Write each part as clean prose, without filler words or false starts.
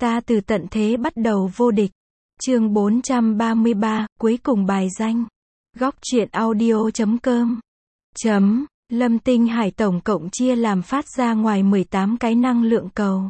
Ta từ tận thế bắt đầu vô địch. Chương 433, cuối cùng bài danh. Góc truyện audio.com. Lâm Tinh Hải tổng cộng chia làm phát ra ngoài 18 cái năng lượng cầu.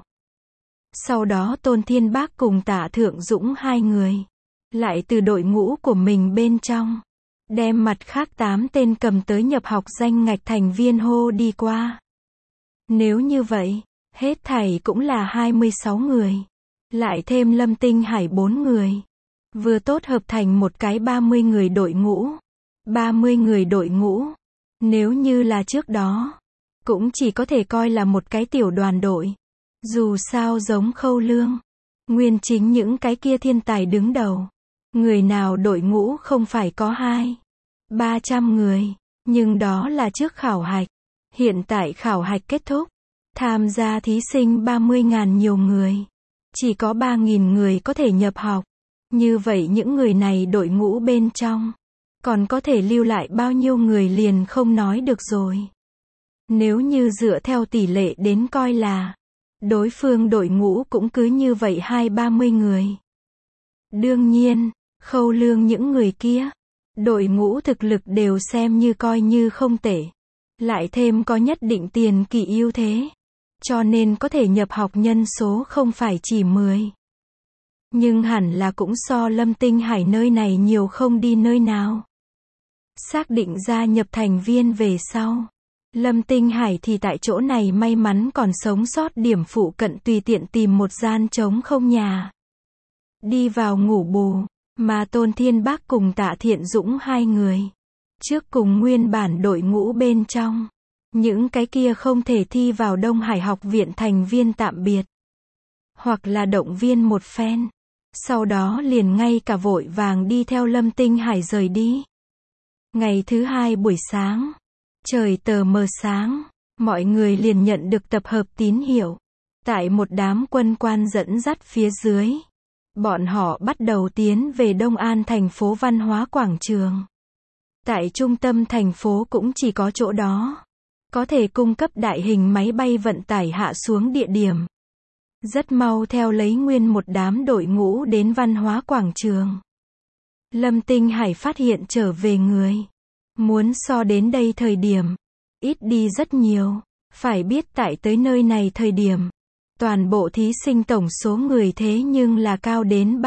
Sau đó Tôn Thiên Bác cùng Tạ Thượng Dũng hai người, lại từ đội ngũ của mình bên trong, đem mặt khác 8 tên cầm tới nhập học danh ngạch thành viên hô đi qua. Nếu như vậy, hết thảy cũng là 26 người. Lại thêm Lâm Tinh Hải 4 người. Vừa tốt hợp thành một cái 30 người đội ngũ. 30 người đội ngũ. Nếu như là trước đó, cũng chỉ có thể coi là một cái tiểu đoàn đội. Dù sao giống Khâu Lương, Nguyên Chính những cái kia thiên tài đứng đầu. Người nào đội ngũ không phải có 200-300 người. Nhưng đó là trước khảo hạch. Hiện tại khảo hạch kết thúc. Tham gia thí sinh 30.000 nhiều người. Chỉ có 3.000 người có thể nhập học. Như vậy những người này đội ngũ bên trong, còn có thể lưu lại bao nhiêu người liền không nói được rồi. Nếu như dựa theo tỷ lệ đến coi là, đối phương đội ngũ cũng cứ như vậy 20-30 người. Đương nhiên, Khâu Lương những người kia, đội ngũ thực lực đều xem như coi như không tệ. Lại thêm có nhất định tiền kỳ ưu thế. Cho nên có thể nhập học nhân số không phải chỉ 10. Nhưng hẳn là cũng so Lâm Tinh Hải nơi này nhiều không đi nơi nào. Xác định gia nhập thành viên về sau. Lâm Tinh Hải thì tại chỗ này may mắn còn sống sót điểm phụ cận tùy tiện tìm một gian trống không nhà. Đi vào ngủ bù, mà Tôn Thiên Bác cùng Tạ Thiện Dũng hai người. Trước cùng nguyên bản đội ngũ bên trong. Những cái kia không thể thi vào Đông Hải học viện thành viên tạm biệt. Hoặc là động viên một phen. Sau đó liền ngay cả vội vàng đi theo Lâm Tinh Hải rời đi. Ngày thứ hai buổi sáng. Trời tờ mờ sáng. Mọi người liền nhận được tập hợp tín hiệu. Tại một đám quân quan dẫn dắt phía dưới. Bọn họ bắt đầu tiến về Đông An thành phố văn hóa quảng trường. Tại trung tâm thành phố cũng chỉ có chỗ đó. Có thể cung cấp đại hình máy bay vận tải hạ xuống địa điểm. Rất mau theo lấy nguyên một đám đội ngũ đến văn hóa quảng trường. Lâm Tinh Hải phát hiện trở về người. Muốn so đến đây thời điểm. Ít đi rất nhiều. Phải biết tại tới nơi này thời điểm. Toàn bộ thí sinh tổng số người thế nhưng là cao đến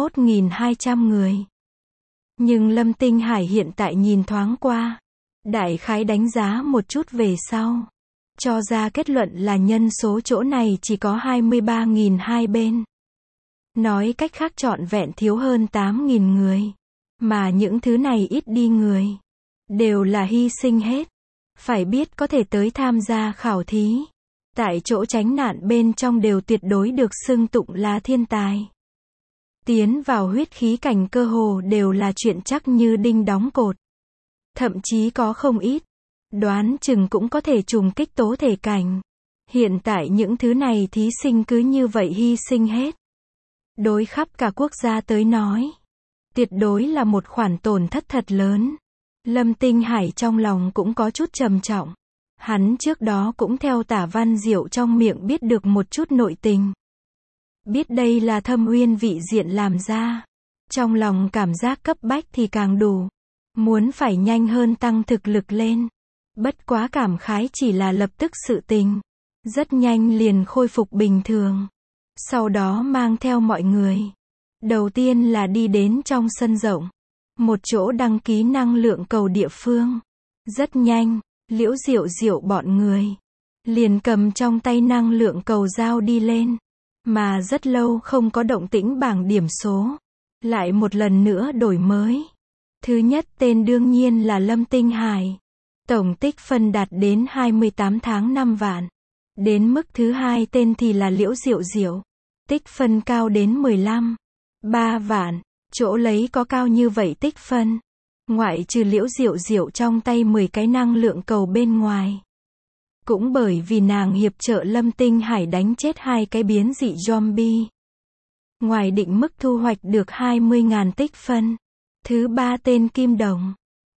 31.200 người. Nhưng Lâm Tinh Hải hiện tại nhìn thoáng qua. Đại khái đánh giá một chút về sau. Cho ra kết luận là nhân số chỗ này chỉ có 23.200 bên. Nói cách khác trọn vẹn thiếu hơn 8.000 người. Mà những thứ này ít đi người. Đều là hy sinh hết. Phải biết có thể tới tham gia khảo thí. Tại chỗ tránh nạn bên trong đều tuyệt đối được xưng tụng là thiên tài. Tiến vào huyết khí cảnh cơ hồ đều là chuyện chắc như đinh đóng cột. Thậm chí có không ít. Đoán chừng cũng có thể trùng kích tố thể cảnh. Hiện tại những thứ này thí sinh cứ như vậy hy sinh hết. Đối khắp cả quốc gia tới nói. Tuyệt đối là một khoản tổn thất thật lớn. Lâm Tinh Hải trong lòng cũng có chút trầm trọng. Hắn trước đó cũng theo Tả Văn Diệu trong miệng biết được một chút nội tình. Biết đây là Thâm Uyên vị diện làm ra. Trong lòng cảm giác cấp bách thì càng đủ. Muốn phải nhanh hơn tăng thực lực lên. Bất quá cảm khái chỉ là lập tức sự tình. Rất nhanh liền khôi phục bình thường. Sau đó mang theo mọi người. Đầu tiên là đi đến trong sân rộng. Một chỗ đăng ký năng lượng cầu địa phương. Rất nhanh, Liễu Diệu Diệu bọn người. Liền cầm trong tay năng lượng cầu giao đi lên. Mà rất lâu không có động tĩnh bảng điểm số. Lại một lần nữa đổi mới. Thứ nhất tên đương nhiên là Lâm Tinh Hải. Tổng tích phân đạt đến 28 tháng 5 vạn. Đến mức thứ hai tên thì là Liễu Diệu Diệu. Tích phân cao đến 15,3 vạn. Chỗ lấy có cao như vậy tích phân. Ngoại trừ Liễu Diệu Diệu trong tay 10 cái năng lượng cầu bên ngoài. Cũng bởi vì nàng hiệp trợ Lâm Tinh Hải đánh chết 2 cái biến dị zombie. Ngoài định mức thu hoạch được 20.000 tích phân. Thứ ba tên Kim Đồng.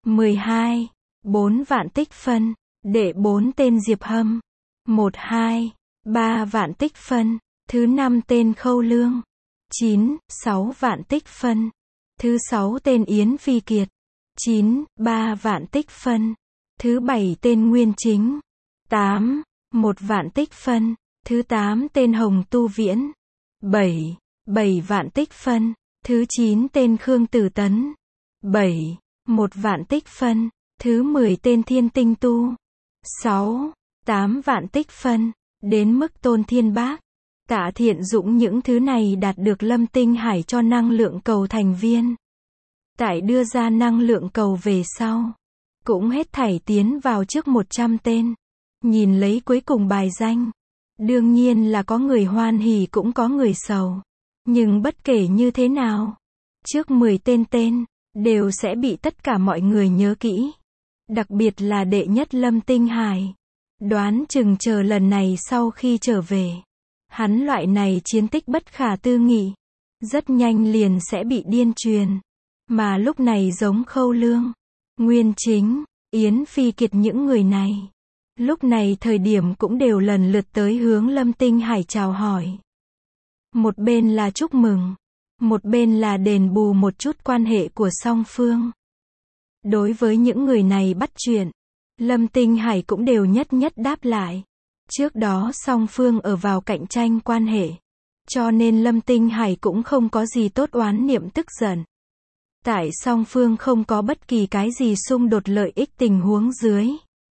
12,4 vạn tích phân. Đệ 4 tên Diệp Hâm. 1,2,3 vạn tích phân. Thứ 5 tên Khâu Lương. 9, 6 vạn tích phân. Thứ 6 tên Yến Phi Kiệt. 9, 3 vạn tích phân. Thứ 7 tên Nguyên Chính. 8, 1 vạn tích phân. Thứ 8 tên Hồng Tu Viễn. 7, 7 vạn tích phân. Thứ 9 tên Khương Tử Tấn. 7, 1 vạn tích phân. Thứ 10 tên Thiên Tinh Tu. 6, 8 vạn tích phân. Đến mức Tôn Thiên Bác, Tạ Thiện Dũng những thứ này đạt được Lâm Tinh Hải cho năng lượng cầu thành viên. Tại đưa ra năng lượng cầu về sau, cũng hết thảy tiến vào trước 100 tên. Nhìn lấy cuối cùng bài danh. Đương nhiên là có người hoan hỉ cũng có người sầu. Nhưng bất kể như thế nào, trước 10 tên, đều sẽ bị tất cả mọi người nhớ kỹ. Đặc biệt là đệ nhất Lâm Tinh Hải. Đoán chừng chờ lần này sau khi trở về, hắn loại này chiến tích bất khả tư nghị, rất nhanh liền sẽ bị điên truyền. Mà lúc này giống Khâu Lương, Nguyên Chính, Yến Phi Kiệt những người này, lúc này thời điểm cũng đều lần lượt tới hướng Lâm Tinh Hải chào hỏi. Một bên là chúc mừng, một bên là đền bù một chút quan hệ của song phương. Đối với những người này bắt chuyện, Lâm Tinh Hải cũng đều nhất nhất đáp lại. Trước đó song phương ở vào cạnh tranh quan hệ, cho nên Lâm Tinh Hải cũng không có gì tốt oán niệm tức giận. Tại song phương không có bất kỳ cái gì xung đột lợi ích tình huống dưới,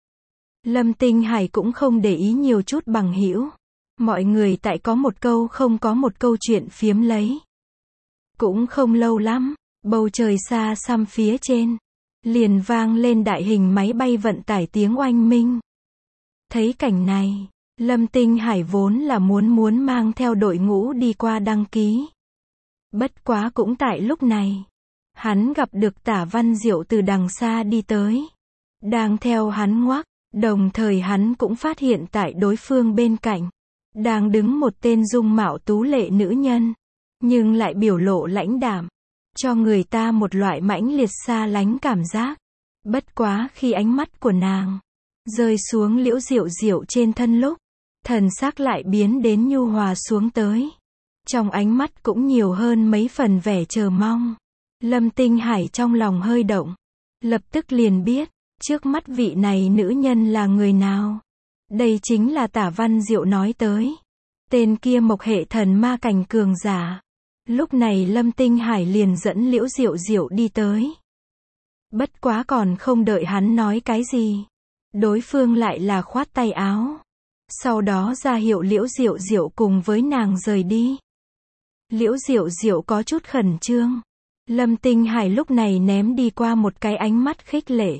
Lâm Tinh Hải cũng không để ý nhiều chút bằng hữu. Mọi người tại có một câu không có một câu chuyện phiếm lấy. Cũng không lâu lắm, bầu trời xa xăm phía trên, liền vang lên đại hình máy bay vận tải tiếng oanh minh. Thấy cảnh này, Lâm Tinh Hải vốn là muốn mang theo đội ngũ đi qua đăng ký. Bất quá cũng tại lúc này, hắn gặp được Tả Văn Diệu từ đằng xa đi tới. Đang theo hắn ngoắc, đồng thời hắn cũng phát hiện tại đối phương bên cạnh, đang đứng một tên dung mạo tú lệ nữ nhân, nhưng lại biểu lộ lãnh đạm, cho người ta một loại mãnh liệt xa lánh cảm giác. Bất quá khi ánh mắt của nàng rơi xuống Liễu Diệu Diệu trên thân lúc, thần sắc lại biến đến nhu hòa xuống tới. Trong ánh mắt cũng nhiều hơn mấy phần vẻ chờ mong. Lâm Tinh Hải trong lòng hơi động, lập tức liền biết, trước mắt vị này nữ nhân là người nào. Đây chính là Tả Văn Diệu nói tới. Tên kia mộc hệ thần ma cảnh cường giả. Lúc này Lâm Tinh Hải liền dẫn Liễu Diệu Diệu đi tới. Bất quá còn không đợi hắn nói cái gì, đối phương lại là khoát tay áo. Sau đó ra hiệu Liễu Diệu Diệu cùng với nàng rời đi. Liễu Diệu Diệu có chút khẩn trương. Lâm Tinh Hải lúc này ném đi qua một cái ánh mắt khích lệ.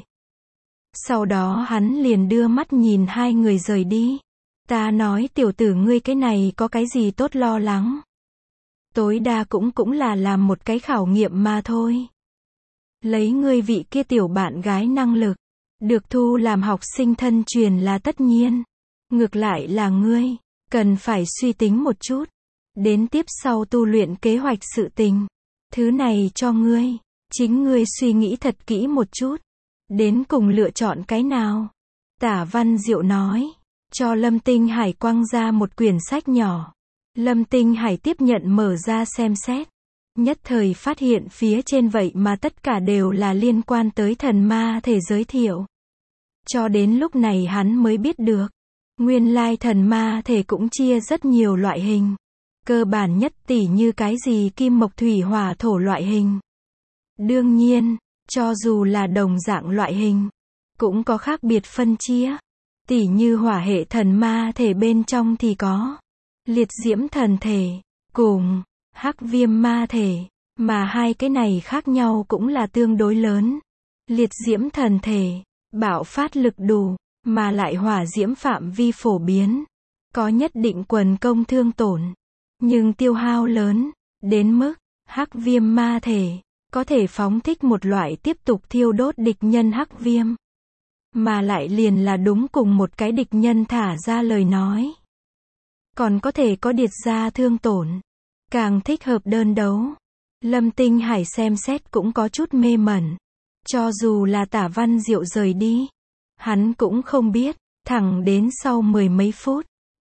Sau đó hắn liền đưa mắt nhìn hai người rời đi. Ta nói tiểu tử ngươi cái này có cái gì tốt lo lắng. Tối đa cũng là làm một cái khảo nghiệm mà thôi. Lấy ngươi vị kia tiểu bạn gái năng lực, được thu làm học sinh thân truyền là tất nhiên. Ngược lại là ngươi, cần phải suy tính một chút. Đến tiếp sau tu luyện kế hoạch sự tình. Thứ này cho ngươi, chính ngươi suy nghĩ thật kỹ một chút. Đến cùng lựa chọn cái nào? Tả Văn Diệu nói, cho Lâm Tinh Hải quăng ra một quyển sách nhỏ. Lâm Tinh Hải tiếp nhận mở ra xem xét. Nhất thời phát hiện phía trên vậy mà tất cả đều là liên quan tới thần ma thể giới thiệu. Cho đến lúc này hắn mới biết được, nguyên lai thần ma thể cũng chia rất nhiều loại hình. Cơ bản nhất tỉ như cái gì kim mộc thủy hỏa thổ loại hình. Đương nhiên, cho dù là đồng dạng loại hình, cũng có khác biệt phân chia. Tỉ như hỏa hệ thần ma thể bên trong thì có liệt diễm thần thể, cùng hắc viêm ma thể, mà hai cái này khác nhau cũng là tương đối lớn. Liệt diễm thần thể, bạo phát lực đủ, mà lại hỏa diễm phạm vi phổ biến, có nhất định quần công thương tổn, nhưng tiêu hao lớn, đến mức hắc viêm ma thể, có thể phóng thích một loại tiếp tục thiêu đốt địch nhân hắc viêm. Mà lại liền là đúng cùng một cái địch nhân thả ra lời nói. Còn có thể có điệt ra thương tổn, càng thích hợp đơn đấu. Lâm Tinh Hải xem xét cũng có chút mê mẩn. Cho dù là Tả Văn Diệu rời đi, hắn cũng không biết, thẳng đến sau 10 mấy phút,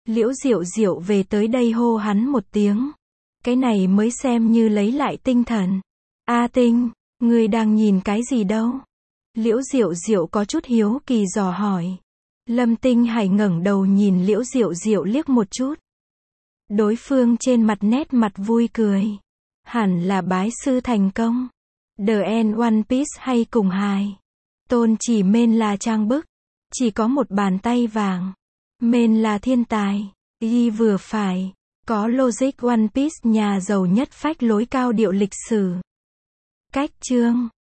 Liễu Diệu Diệu về tới đây hô hắn một tiếng. Cái này mới xem như lấy lại tinh thần. A Tinh, ngươi đang nhìn cái gì đâu? Liễu Diệu Diệu có chút hiếu kỳ dò hỏi. Lâm Tinh Hải ngẩng đầu nhìn Liễu Diệu Diệu liếc một chút. Đối phương trên mặt nét mặt vui cười. Hẳn là bái sư thành công. The End One Piece hay cùng hài. Tôn chỉ men là trang bức. Chỉ có một bàn tay vàng. Men là thiên tài. Y vừa phải. Có logic One Piece nhà giàu nhất phách lối cao điệu lịch sử. Cách chương